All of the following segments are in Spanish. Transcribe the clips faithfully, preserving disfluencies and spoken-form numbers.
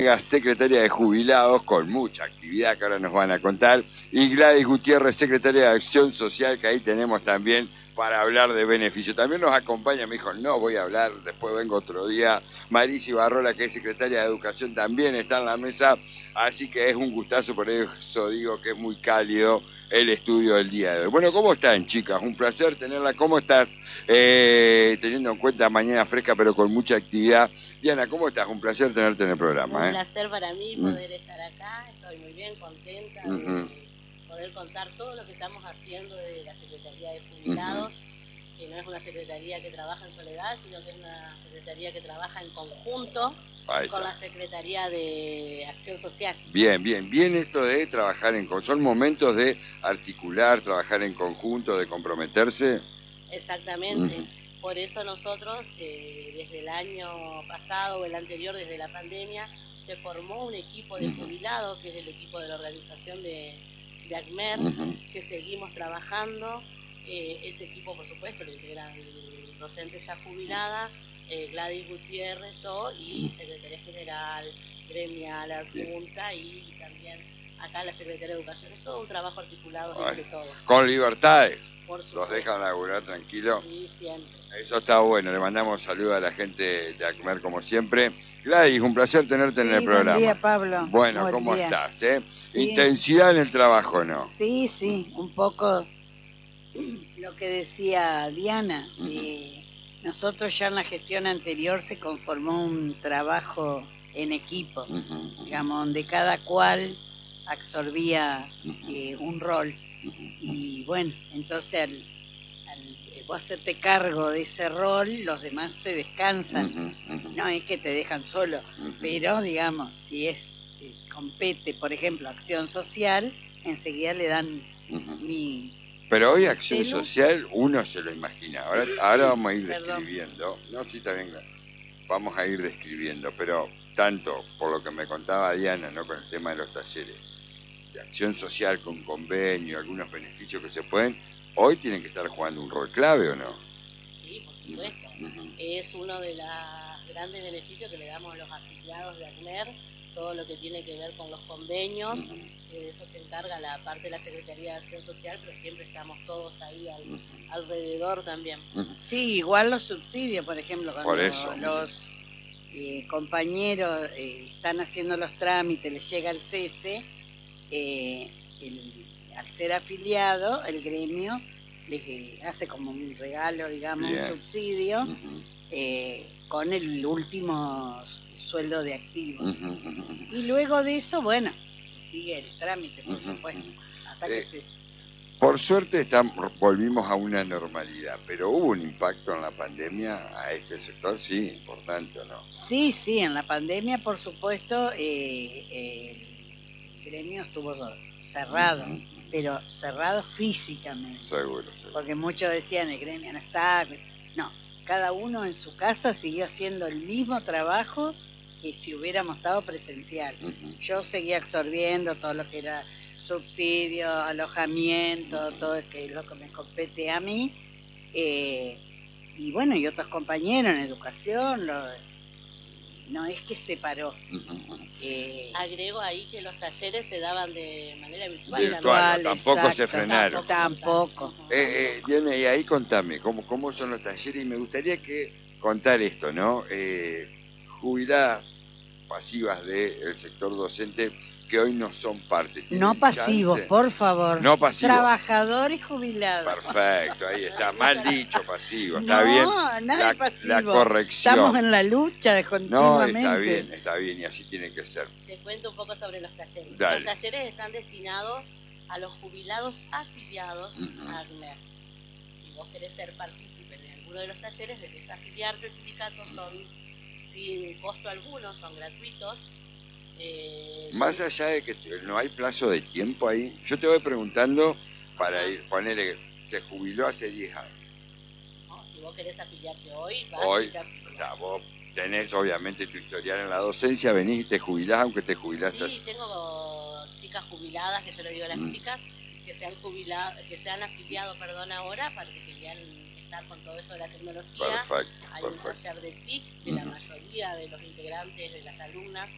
Secretaria de Jubilados, con mucha actividad que ahora nos van a contar, y Gladys Gutiérrez, secretaria de Acción Social, que ahí tenemos también para hablar de beneficio. También nos acompaña, me dijo, no voy a hablar, después vengo otro día, Marisi Barrola, que es secretaria de Educación, también está en la mesa, así que es un gustazo, por eso digo que es muy cálido el estudio del día de hoy. Bueno, ¿cómo están, chicas? Un placer tenerla. ¿Cómo estás? Eh, teniendo en cuenta mañana fresca, pero con mucha actividad. Diana, ¿cómo estás? Un placer tenerte en el programa. Un ¿eh? placer para mí poder mm. estar acá. Estoy muy bien, contenta uh -huh. de poder contar todo lo que estamos haciendo desde la Secretaría de Jubilados, uh -huh. que no es una secretaría que trabaja en soledad, sino que es una secretaría que trabaja en conjunto con la Secretaría de Acción Social. Bien, bien, bien esto de trabajar en conjunto. ¿Son momentos de articular, trabajar en conjunto, de comprometerse? Exactamente. Uh -huh. Por eso nosotros, eh, desde el año pasado o el anterior, desde la pandemia, se formó un equipo de jubilados, que es el equipo de la organización de, de ACMER, uh-huh. que seguimos trabajando. Eh, ese equipo, por supuesto, lo integran docentes ya jubiladas, eh, Gladys Gutiérrez, yo, y Secretaría General, gremial, adjunta, y, y también acá la Secretaría de Educación. Es todo un trabajo articulado entre todos. Con libertades. Los dejan laburar tranquilo. Sí, siempre. Eso está bueno. Le mandamos saludos a la gente de ACMER como siempre. Gladys, un placer tenerte sí, en el programa. Buen día, Pablo. Bueno, buen ¿cómo día. estás? Eh? Sí. Intensidad en el trabajo, ¿no? Sí, sí, un poco lo que decía Diana. Uh -huh. eh, nosotros ya en la gestión anterior se conformó un trabajo en equipo, uh -huh. digamos, donde cada cual absorbía uh -huh. eh, un rol. Uh -huh. Y bueno, entonces al, al vos hacerte cargo de ese rol, los demás se descansan. Uh -huh. Uh -huh. No es que te dejan solo, uh -huh. pero digamos, si es eh, compete, por ejemplo, acción social, enseguida le dan uh -huh. mi... Pero hoy acción celu. social uno se lo imagina. Ahora, ahora vamos a ir describiendo. No, sí, está bien. Vamos a ir describiendo, pero tanto por lo que me contaba Diana, ¿no? Con el tema de los talleres de acción social con convenio, algunos beneficios que se pueden, hoy tienen que estar jugando un rol clave, ¿o no? Sí, por supuesto. Uh -huh. Es uno de los grandes beneficios que le damos a los afiliados de ACMER, todo lo que tiene que ver con los convenios, uh -huh. que de eso se encarga la parte de la Secretaría de Acción Social, pero siempre estamos todos ahí al, uh -huh. alrededor también. Uh -huh. Sí, igual los subsidios, por ejemplo, cuando por eso. los eh, compañeros eh, están haciendo los trámites, les llega el cese, eh, el, al ser afiliado, el gremio les eh, hace como un regalo, digamos, Bien. un subsidio, uh -huh. eh, con el último sueldo de activo. Uh -huh, uh -huh. Y luego de eso, bueno, se sigue el trámite, por uh -huh. supuesto, hasta eh, que se... Por suerte estamos, volvimos a una normalidad, pero hubo un impacto en la pandemia a este sector, sí, importante, ¿o no? Sí, sí, en la pandemia, por supuesto, eh, eh, el gremio estuvo cerrado, uh -huh. pero cerrado físicamente. Seguro, seguro. Porque muchos decían, el gremio no está... No, cada uno en su casa siguió haciendo el mismo trabajo que si hubiéramos estado presencial. Uh -huh. Yo seguía absorbiendo todo lo que era subsidio, alojamiento, uh -huh. todo que es lo que me compete a mí. Eh, y bueno, y otros compañeros en educación, lo, no es que se paró. Uh -huh. eh, Agrego ahí que los talleres se daban de manera virtual. Virtual, no, tampoco exacto, se frenaron. Tampoco. Eh, eh, Diana, y ahí contame, ¿cómo, ¿cómo son los talleres? Y me gustaría que contar esto, ¿no? Eh, jubiladas pasivas del sector docente que hoy no son parte. No pasivos, chance? por favor. No pasivos. Trabajadores jubilados. Perfecto, ahí está. Mal dicho, pasivo. Está no, bien. No, nada la, pasivo. La corrección. Estamos en la lucha de continuamente. No, está bien, está bien y así tiene que ser. Te cuento un poco sobre los talleres. Dale. Los talleres están destinados a los jubilados afiliados uh -huh. a ACMER. Si vos querés ser partícipe de alguno de los talleres, debes afiliarte al sindicato, son sin costo alguno, son gratuitos. Eh, Más allá de que no hay plazo de tiempo ahí, yo te voy preguntando para ir, ponerle, se jubiló hace diez años. No, si vos querés afiliarte hoy, vas hoy, a afiliar. O sea, vos tenés obviamente tu historial en la docencia, venís y te jubilás aunque te jubilaste. Sí, tengo chicas jubiladas, que yo le digo a las mm. chicas, que se han jubilado, que se han afiliado, perdón, ahora, para que querían estar con todo eso de la tecnología. Perfecto, hay perfecto. un taller de T I C, que uh -huh. la mayoría de los integrantes de las alumnas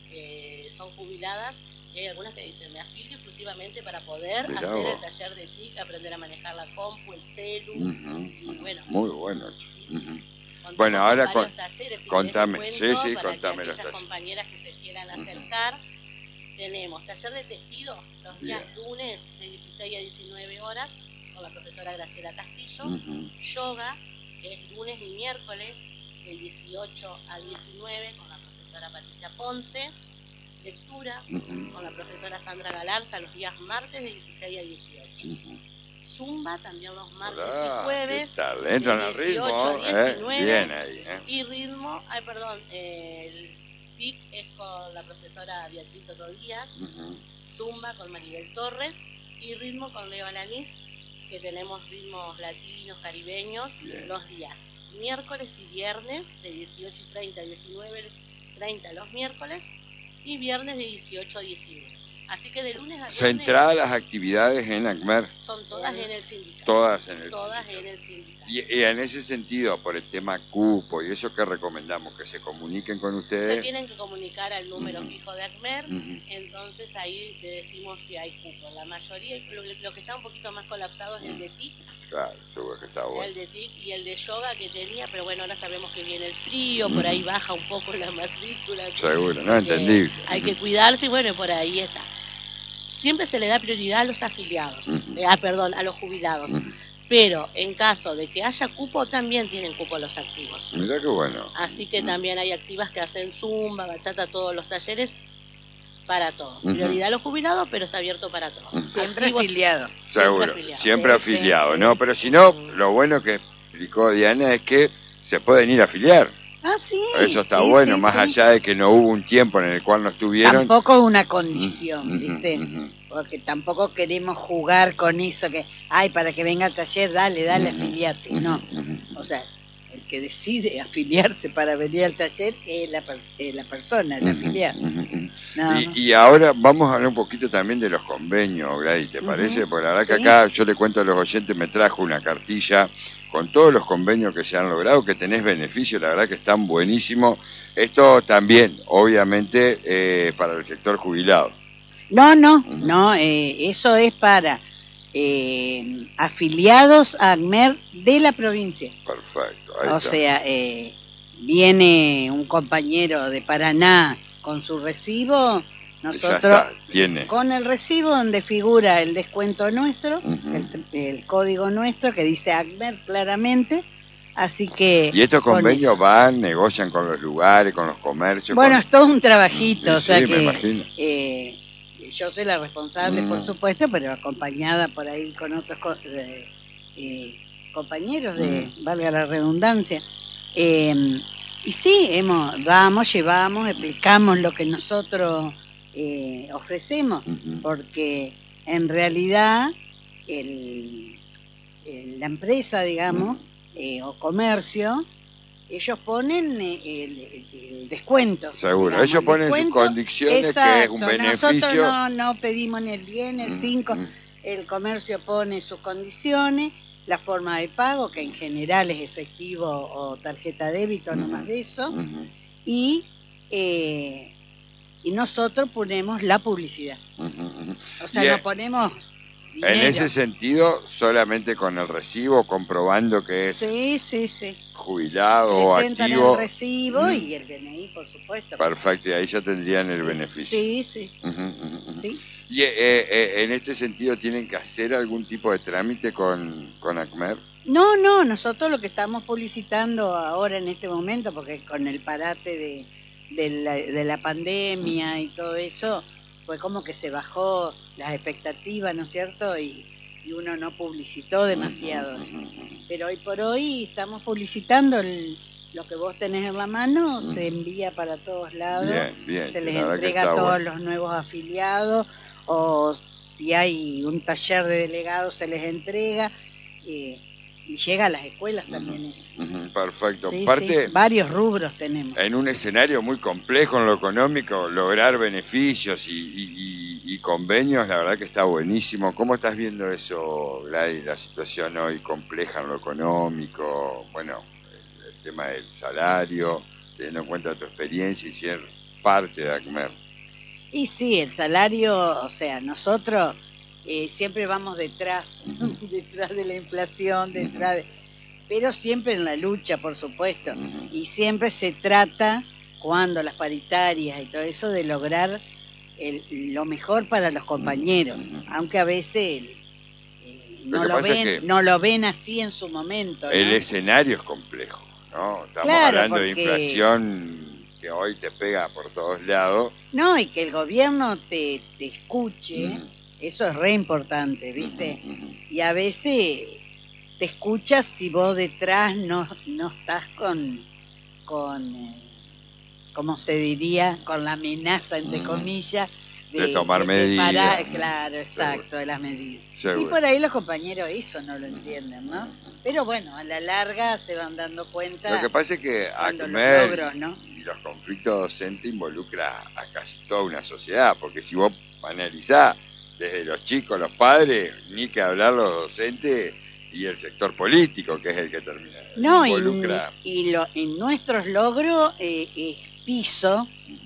eh, son jubiladas. Hay algunas que dicen, me afilio exclusivamente para poder Mirá hacer vos. el taller de T I C, aprender a manejar la compu, el celu, Ujú, y bueno. muy bueno. Sí, Ujú. contamos Bueno, con ahora varios con- talleres, si contame, querés te sí, cuento, sí, para contame que los aquellas talleres. compañeras que se quieran Ujú. acercar. Tenemos taller de tejido los días Bien. lunes de dieciséis a diecinueve horas con la profesora Graciela Castillo. Ujú. Yoga, que es lunes y miércoles de dieciocho a diecinueve con la profesora Patricia Ponce. Lectura Ujú. con la profesora Sandra Galarza los días martes de dieciséis a dieciocho. Ujú. Zumba también los martes Hola, y jueves ¿qué tal? Entran de al dieciocho ritmo, a ¿eh? diecinueve. Bien ahí, ¿eh? Y ritmo, ay perdón, eh, el T I C es con la profesora Beatriz Toto Díaz. Ujú. Zumba con Maribel Torres y ritmo con Leo Alanis, que tenemos ritmos latinos, caribeños, Bien. los días miércoles y viernes de dieciocho y treinta a diecinueve treinta los miércoles y viernes de dieciocho a diecinueve. Así que de lunes a viernes Centradas las actividades en ACMER, son todas en el sindicato. todas en el Todas sindicato. en el sindicato. Y, y en ese sentido, por el tema cupo y eso que recomendamos, que se comuniquen con Se ustedes. tienen que comunicar al número Ujú. fijo de ACMER, Ujú. entonces ahí le decimos si hay cupo. La mayoría, lo, lo que está un poquito más colapsado es el de T I C, Claro, seguro que está bueno. el de T I C y el de yoga que tenía, pero bueno, ahora sabemos que viene el frío, por ahí baja un poco la matrícula. Seguro, no, porque entendible. Hay que Ujú. cuidarse y bueno, por ahí está. Siempre se le da prioridad a los afiliados, Ujú. eh, ah, perdón, a los jubilados. Ujú. Pero en caso de que haya cupo, también tienen cupo los activos. Mirá qué bueno. Así que Ujú. también hay activas que hacen zumba, bachata, todos los talleres, para todos. Ujú. Prioridad a los jubilados, pero está abierto para todos. Ujú. Siempre Activos, afiliado. Seguro, siempre afiliados. siempre Sí, sí, afiliado, sí. ¿no? Pero si no, lo bueno que explicó Diana es que se pueden ir a afiliar. Ah, sí. Eso está sí, bueno, sí, más sí. allá de que no hubo un tiempo en el cual no estuvieron. Tampoco una condición, Ujú, ¿viste? ujú. Porque tampoco queremos jugar con eso que, ay, para que venga al taller, dale, dale, Ujú, afiliate. ujú, No. ujú. O sea, el que decide afiliarse para venir al taller es la, per- es la persona, el Ujú, afiliado. ujú, ujú. No, no. Y, y ahora vamos a hablar un poquito también de los convenios, Gladys, ¿te Ujú, parece? Porque la verdad que sí. acá yo le cuento a los oyentes, me trajo una cartilla con todos los convenios que se han logrado, que tenés beneficios, la verdad que están buenísimos. Esto también, obviamente, eh, para el sector jubilado. No, no, Ujú. no, eh, eso es para eh, afiliados a ACMER de la provincia. Perfecto, ahí O está. sea, eh, viene un compañero de Paraná con su recibo, Ya nosotros está, tiene. con el recibo donde figura el descuento nuestro, Ujú. el, el código nuestro que dice ACMER claramente, así que... Y estos con convenios eso. van, negocian con los lugares, con los comercios. Bueno, con... es todo un trabajito, Sí, o sea sí, me que imagino. eh, yo soy la responsable, por Mm. supuesto, pero acompañada por ahí con otros co- eh, eh, compañeros de, Mm. valga la redundancia. Eh, y sí, hemos, vamos, llevamos, explicamos lo que nosotros eh, ofrecemos, Ujú. porque en realidad el, el- la empresa, digamos, Ujú. eh, o comercio, ellos ponen eh, el, el- el descuento. Seguro, digamos, ellos el ponen sus descuento, condiciones, que es exacto. un Nosotros beneficio. no, no pedimos ni el diez ni el Mm, cinco, mm. el comercio pone sus condiciones, la forma de pago, que en general es efectivo o tarjeta débito, no más de eso, Ujú, y, eh, y nosotros ponemos la publicidad. ujú, ujú. O sea, Y, no eh, ponemos En dinero. ese sentido, solamente con el recibo, comprobando que es Sí, sí, sí. jubilado o Presentan activo. el recibo Mm. y el D N I, por supuesto. Perfecto, y ahí ya tendrían el Es- beneficio. Sí, sí, Ujú, ujú, ujú. sí. Y eh, eh, en este sentido, ¿tienen que hacer algún tipo de trámite con, con ACMER? No, no, nosotros lo que estamos publicitando ahora en este momento, porque con el parate de, de, la, de la pandemia y todo eso, fue como que se bajó las expectativas, ¿no es cierto? Y, y uno no publicitó demasiado. Ujú, ujú, ujú. Pero hoy por hoy estamos publicitando el- lo que vos tenés en la mano, Mm. se envía para todos lados, Bien, bien, se sí, les la verdad que entrega está a todos bueno. los nuevos afiliados, o si hay un taller de delegados se les entrega, eh, y llega a las escuelas también eso. Ujú, perfecto. Sí, Parte, sí, varios rubros tenemos. en un escenario muy complejo en lo económico, lograr beneficios y, y- y- y convenios, la verdad que está buenísimo. ¿Cómo estás viendo eso, Gladys, la situación hoy compleja en lo económico? Bueno, el, el tema del salario, teniendo en cuenta tu experiencia y ser parte de ACMER. Y sí, el salario, o sea, nosotros eh, siempre vamos detrás, Uh-huh. detrás de la inflación, detrás de... pero siempre en la lucha, por supuesto. Uh-huh. Y siempre se trata, cuando las paritarias y todo eso, de lograr el, lo mejor para los compañeros, Uh-huh. aunque a veces eh, no, lo lo ven, que no lo ven así en su momento, ¿no? El escenario es complejo, ¿no? Estamos Claro, hablando porque... de inflación que hoy te pega por todos lados. No, y que el gobierno te, te escuche, Uh-huh. eso es re importante, ¿viste? Uh-huh. Uh-huh. Y a veces te escuchas si vos detrás no, no estás con, con eh, ¿cómo se diría? Con la amenaza, entre Uh-huh. comillas, de, de tomar de, de medidas. Parar, claro, exacto, Seguro. De las medidas. Seguro. Y por ahí los compañeros eso no lo entienden, ¿no? Uh-huh. Pero bueno, a la larga se van dando cuenta. Lo que pasa es que ACMER los logros, ¿no? Y los conflictos docentes involucra a casi toda una sociedad, porque si vos analizás desde los chicos, los padres, ni que hablar los docentes y el sector político, que es el que termina. No, involucra. y, y, lo, y nuestros logros eh, es piso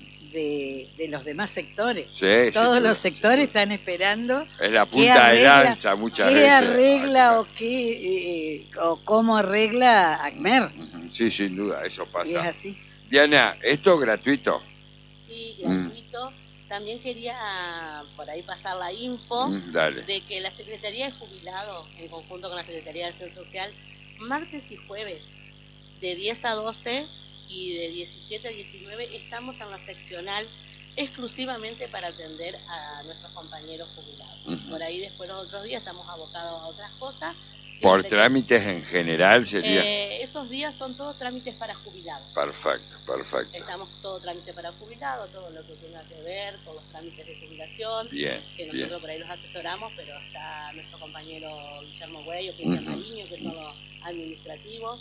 de, de los demás sectores. Sí, Todos sí, los sí, sectores sí. están esperando. Es la punta arregla, de lanza muchas ¿qué veces. ¿Qué arregla o qué eh, o cómo arregla ACMER? Sí, sin duda, eso pasa. Y es así. Diana, ¿esto es gratuito? Sí, gratuito. Mm. También quería por ahí pasar la info mm, dale. de que la Secretaría de Jubilados, en conjunto con la Secretaría de Acción Social, martes y jueves de diez a doce y de diecisiete a diecinueve estamos en la seccional exclusivamente para atender a nuestros compañeros jubilados. Uh-huh. Por ahí después los otros días estamos abocados a otras cosas. ¿Por Siempre trámites que... en general sería? Eh, esos días son todos trámites para jubilados. Perfecto, perfecto. Estamos todo trámite para jubilados, todo lo que tenga que ver con los trámites de jubilación. Bien, que nosotros bien. por ahí los asesoramos, pero está nuestro compañero Guillermo Güey o Cristian uh-huh. Mariño, que son los administrativos.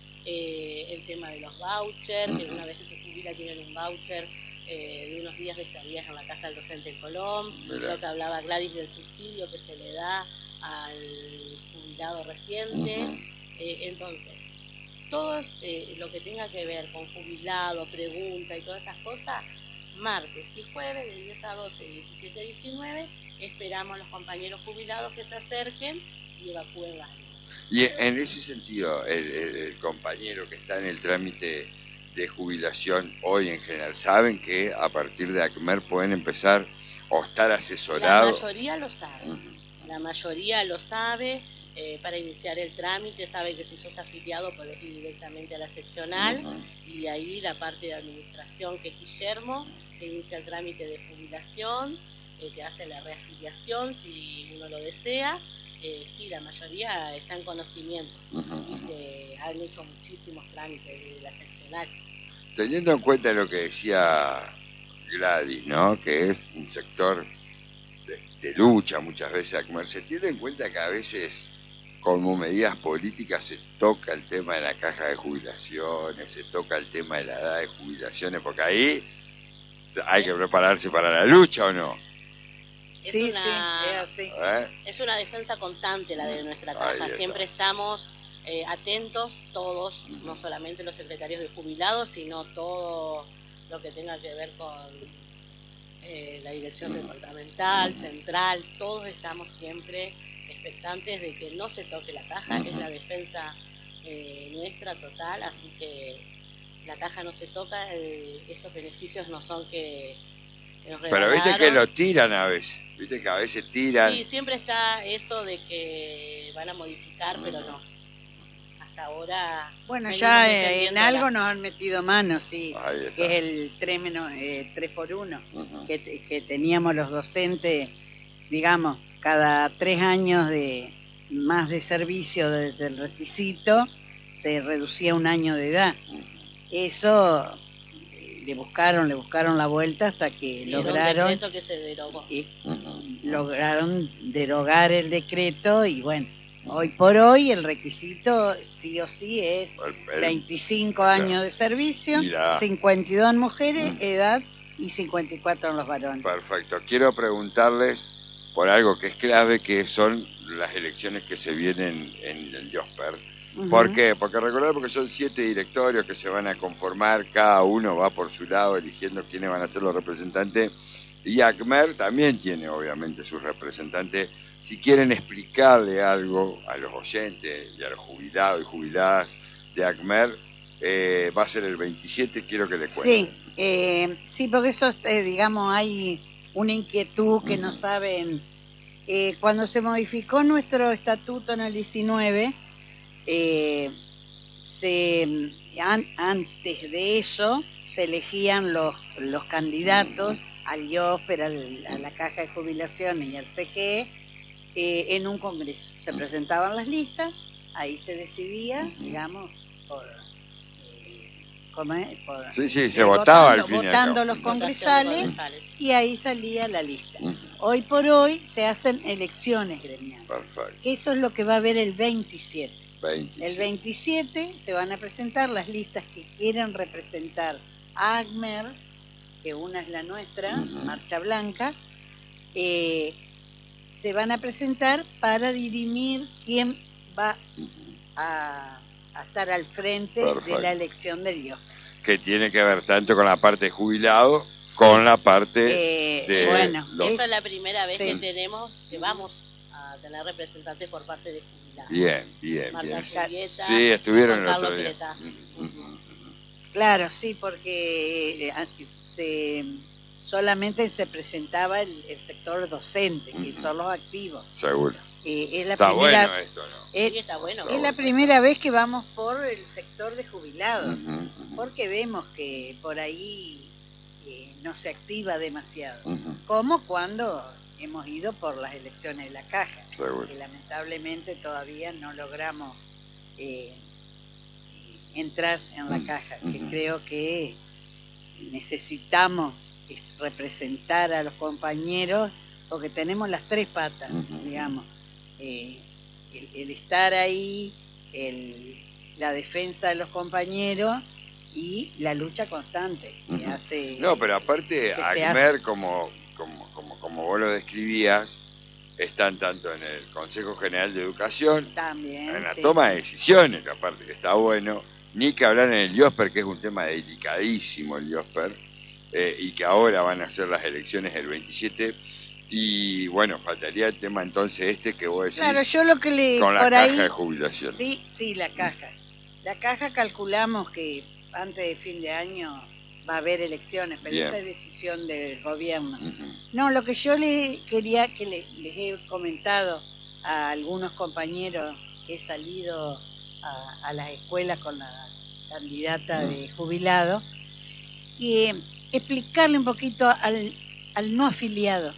Eh, el tema de los vouchers, uh-huh. que una vez que se jubila tienen un voucher eh, de unos días de estadías en la casa del docente en Colón. Mira. Lo que hablaba Gladys del subsidio que se le da al jubilado reciente. Uh-huh. eh, entonces, todo eh, lo que tenga que ver con jubilado, pregunta y todas esas cosas, martes y jueves de diez a doce y diecisiete a diecinueve, esperamos a los compañeros jubilados que se acerquen y evacúen las. Y en ese sentido, el, el, el compañero que está en el trámite de jubilación hoy en general, ¿saben que a partir de ACMER pueden empezar o estar asesorados? La mayoría lo sabe, uh-huh. la mayoría lo sabe, eh, para iniciar el trámite sabe que si sos afiliado podés ir directamente a la seccional uh-huh. y ahí la parte de administración que es Guillermo, que inicia el trámite de jubilación, eh, que hace la reafiliación si uno lo desea. Eh, sí, la mayoría está en conocimiento uh-huh. y se han hecho muchísimos trámites de la seccional. Teniendo en cuenta lo que decía Gladys, ¿no? Que es un sector de, de lucha muchas veces, se tiene en cuenta que a veces como medidas políticas se toca el tema de la caja de jubilaciones, se toca el tema de la edad de jubilaciones, porque ahí hay que prepararse para la lucha, ¿o no? Es, sí, una, sí, es, así. ¿Eh? es una defensa constante la de nuestra caja. Siempre estamos eh, atentos todos, uh-huh. no solamente los secretarios de jubilados, sino todo lo que tenga que ver con eh, la dirección uh-huh. departamental, uh-huh. central. Todos estamos siempre expectantes de que no se toque la caja. Uh-huh. Es la defensa eh, nuestra total, así que la caja no se toca. Eh, estos beneficios no son que... Pero viste que lo tiran a veces, viste que a veces tiran. Sí, siempre está eso de que van a modificar, uh-huh. pero no. Hasta ahora... Bueno, ya eh, en algo nos han metido manos, sí, que es el tres, menos, eh, tres por uno, uh-huh. que, que teníamos los docentes, digamos, cada tres años de más de servicio de, del requisito, se reducía un año de edad. Uh-huh. Eso... le buscaron, le buscaron la vuelta hasta que sí, lograron era un decreto que se derogó. Y, uh-huh. lograron derogar el decreto y bueno, hoy por hoy el requisito sí o sí es el, el, veinticinco el, años de servicio, mira. cincuenta y dos en mujeres, uh-huh. edad y cincuenta y cuatro en los varones. Perfecto. Quiero preguntarles por algo que es clave, que son las elecciones que se vienen en el Josper. Uh-huh. ¿Por qué? Porque recordad, porque son siete directorios que se van a conformar, cada uno va por su lado eligiendo quiénes van a ser los representantes Y ACMER también tiene obviamente sus representantes. Si quieren explicarle algo a los oyentes y a los jubilados y jubiladas de ACMER, eh, va a ser el veintisiete, quiero que le cuenten. Sí, eh, sí, porque eso, eh, digamos, hay una inquietud que uh-huh. no saben. Eh, cuando se modificó nuestro estatuto en el diecinueve, eh, se, an, antes de eso se elegían los, los candidatos uh-huh. al IOSPER, al, a la Caja de Jubilaciones y al C G E eh, en un congreso. Se uh-huh. presentaban las listas, ahí se decidía, uh-huh. digamos, por... Por, sí, sí, se votaba al fin votando los congresales y ahí salía la lista. Uh-huh. Hoy por hoy se hacen elecciones gremiales. Perfecto. Que eso es lo que va a haber el veintisiete. veintisiete. El veintisiete se van a presentar las listas que quieren representar a ACMER, que una es la nuestra, uh-huh. Marcha Blanca, eh, se van a presentar para dirimir quién va uh-huh. a... a estar al frente Perfecto. de la elección del I O S P E. Que tiene que ver tanto con la parte de jubilado, sí. con la parte eh, de... Bueno, los... esa es la primera vez sí. que tenemos, que vamos a tener representantes por parte de jubilados. Bien, bien, Marta bien. Julieta, sí, estuvieron el otro día. Uh-huh. Claro, sí, porque se, solamente se presentaba el, el sector docente, que uh-huh. son los activos. Seguro. Eh, es la está primera, bueno esto, ¿no? Es, sí, está bueno. Es está la bueno. primera vez que vamos por el sector de jubilados, uh-huh, uh-huh. porque vemos que por ahí eh, no se activa demasiado, uh-huh. como cuando hemos ido por las elecciones de la Caja, Seguro. que lamentablemente todavía no logramos eh, entrar en la uh-huh. Caja, que uh-huh. creo que necesitamos representar a los compañeros, porque tenemos las tres patas, uh-huh. digamos. Eh, el, el estar ahí, el, la defensa de los compañeros y la lucha constante que uh-huh. hace. No, pero aparte, ACMER, como, como, como, como vos lo describías, están tanto en el Consejo General de Educación, también, en la sí, toma sí. de decisiones, que aparte que está bueno, ni que hablar en el IOSPER, que es un tema delicadísimo el IOSPER, eh, y que ahora van a hacer las elecciones el veintisiete. Y bueno, faltaría el tema entonces este que vos decís. Claro, yo lo que le con la por caja ahí, de jubilación. Sí, sí, la caja. La caja calculamos que antes de fin de año va a haber elecciones, pero Bien. esa es decisión del gobierno. Uh-huh. No, lo que yo le quería que le, les he comentado a algunos compañeros que he salido a, a las escuelas con la candidata uh-huh. de jubilado, y eh, explicarle un poquito al, al no afiliado.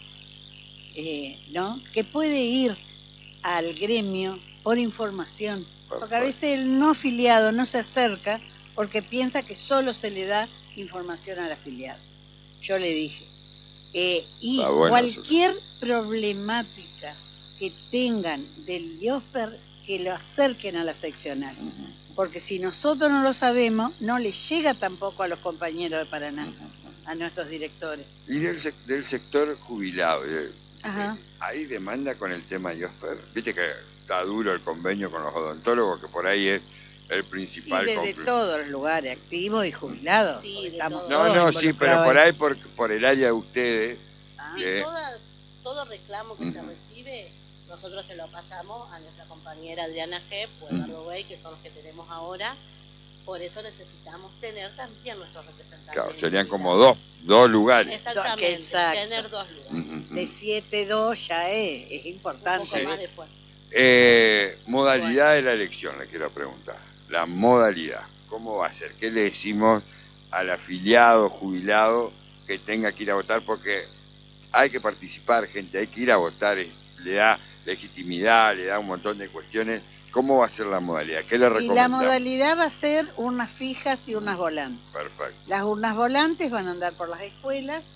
Eh, ¿no? Que puede ir al gremio por información, porque a veces el no afiliado no se acerca porque piensa que solo se le da información al afiliado. Yo le dije, eh, y bueno, cualquier eso. problemática que tengan del IOSPER, que lo acerquen a la seccional, uh-huh. porque si nosotros no lo sabemos, no le llega tampoco a los compañeros de Paraná, uh-huh. a nuestros directores. Y del, sec- del sector jubilado, eh, Ajá. ¿hay demanda con el tema IOSPER? Viste que está duro el convenio con los odontólogos, que por ahí es el principal. Y desde todos los lugares, activos y jubilados. Sí, estamos no, no, sí, pero por ahí, por, por el área de ustedes. Ah. Sí, que... toda, todo reclamo que uh-huh. se recibe, nosotros se lo pasamos a nuestra compañera Adriana G. o Eduardo Güey, uh-huh. que son los que tenemos ahora. Por eso necesitamos tener también nuestros representantes. Claro, serían como dos, dos lugares. Exactamente, Exacto. tener dos lugares. Uh-huh. De siete dos ya es, es importante. Un poco más de fuerza. Eh, modalidad bueno. de la elección, le quiero preguntar. La modalidad, ¿cómo va a ser? ¿Qué le decimos al afiliado, jubilado, que tenga que ir a votar? Porque hay que participar, gente, hay que ir a votar, le da legitimidad, le da un montón de cuestiones. ¿Cómo va a ser la modalidad? ¿Qué le recomendamos? Y la modalidad va a ser urnas fijas y urnas volantes. Perfecto. Las urnas volantes van a andar por las escuelas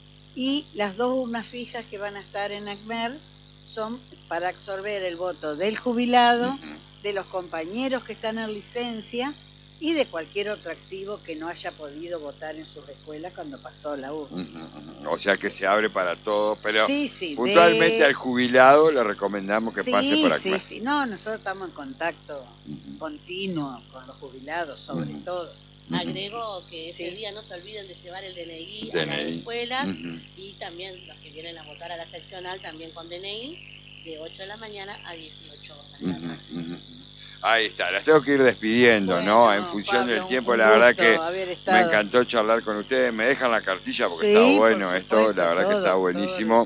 y las dos urnas fijas que van a estar en ACMER son para absorber el voto del jubilado, uh-huh. de los compañeros que están en licencia y de cualquier otro activo que no haya podido votar en sus escuelas cuando pasó la urna. Uh-huh. O sea que se abre para todos, pero sí, sí, puntualmente de... al jubilado le recomendamos que sí, pase por ACMER. Sí, sí, no, nosotros estamos en contacto uh-huh. continuo con los jubilados, sobre uh-huh. todo. Uh-huh. Agrego que ese Sí. día no se olviden de llevar el D N I, D a N I. las escuelas Uh-huh. y también los que vienen a votar a la seccional también con D N I de ocho de la mañana a dieciocho horas de la tarde. Uh-huh. Uh-huh. Ahí está, las tengo que ir despidiendo, Bueno, ¿no? En función Pablo, del tiempo, un la verdad gusto que haber me estado. encantó charlar con ustedes. Me dejan la cartilla porque Sí, está por bueno esto, supuesto, la verdad que todo, está buenísimo.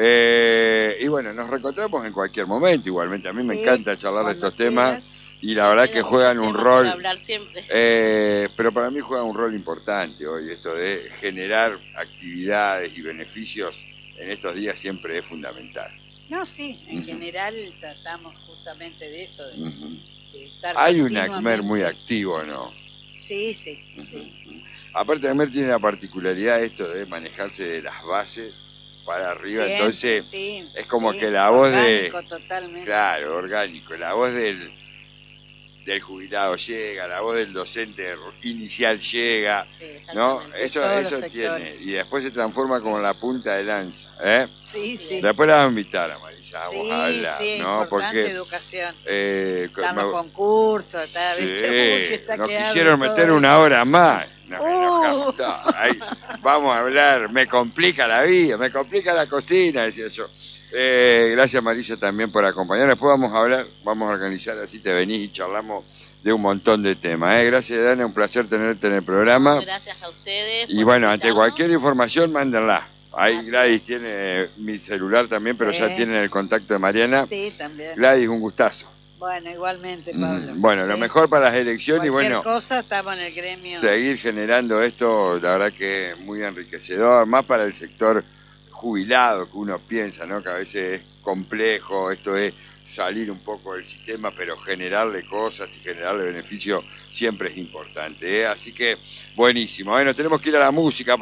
Eh, y bueno, nos reencontramos en cualquier momento, igualmente. A mí me Sí, encanta charlar de cuando estos temas quieras. y la Sí, verdad queda que muchos juegan un temas rol. para hablar siempre. Eh, pero para mí juega un rol importante hoy, esto de generar actividades y beneficios en estos días siempre es fundamental. No, sí, en Ujú. general tratamos justamente de eso, de, Ujú. de estar Hay un ACMER continuamente. muy activo, ¿no? Sí, sí, Ujú. sí. Aparte, ACMER tiene la particularidad esto de manejarse de las bases para arriba, Siempre, entonces sí, es como sí, que la voz de... orgánico totalmente. Claro, orgánico, la voz del, del jubilado llega, la voz del docente inicial llega, Sí, ¿no? exactamente. Eso, Todos los eso sectores. tiene, y después se transforma como la punta de lanza, ¿eh? Sí, sí. Después la vamos a invitar a Marisa, vamos Sí, a hablar, sí, ¿no? importante Porque... educación. Eh, Están me- los concursos, está, sí, ¿viste? Uy, está nos que arde quisieron todo meter eso. una hora más. Nos Uh. enojamos todos. Ahí, vamos a hablar, me complica la vida, me complica la cocina, decía yo. Eh, gracias Marisa también por acompañarnos. Después vamos a hablar, vamos a organizar así, te venís y charlamos de un montón de temas. ¿eh? Gracias Dana, un placer tenerte en el programa. No, gracias a ustedes. Y por bueno, ante invitarnos. cualquier información, mándenla. Ahí Así Gladys es. tiene eh, mi celular también, pero Sí. ya tienen el contacto de Mariana. Sí, también. Gladys, un gustazo. Bueno, igualmente, Pablo. Mm, Bueno, lo Sí. mejor para las elecciones y Cualquier bueno, cosa, estamos en el gremio. seguir generando esto, la verdad que es muy enriquecedor, más para el sector jubilado que uno piensa, ¿no? Que a veces es complejo, esto es salir un poco del sistema, pero generarle cosas y generarle beneficio siempre es importante, ¿eh? Así que buenísimo. Bueno, tenemos que ir a la música.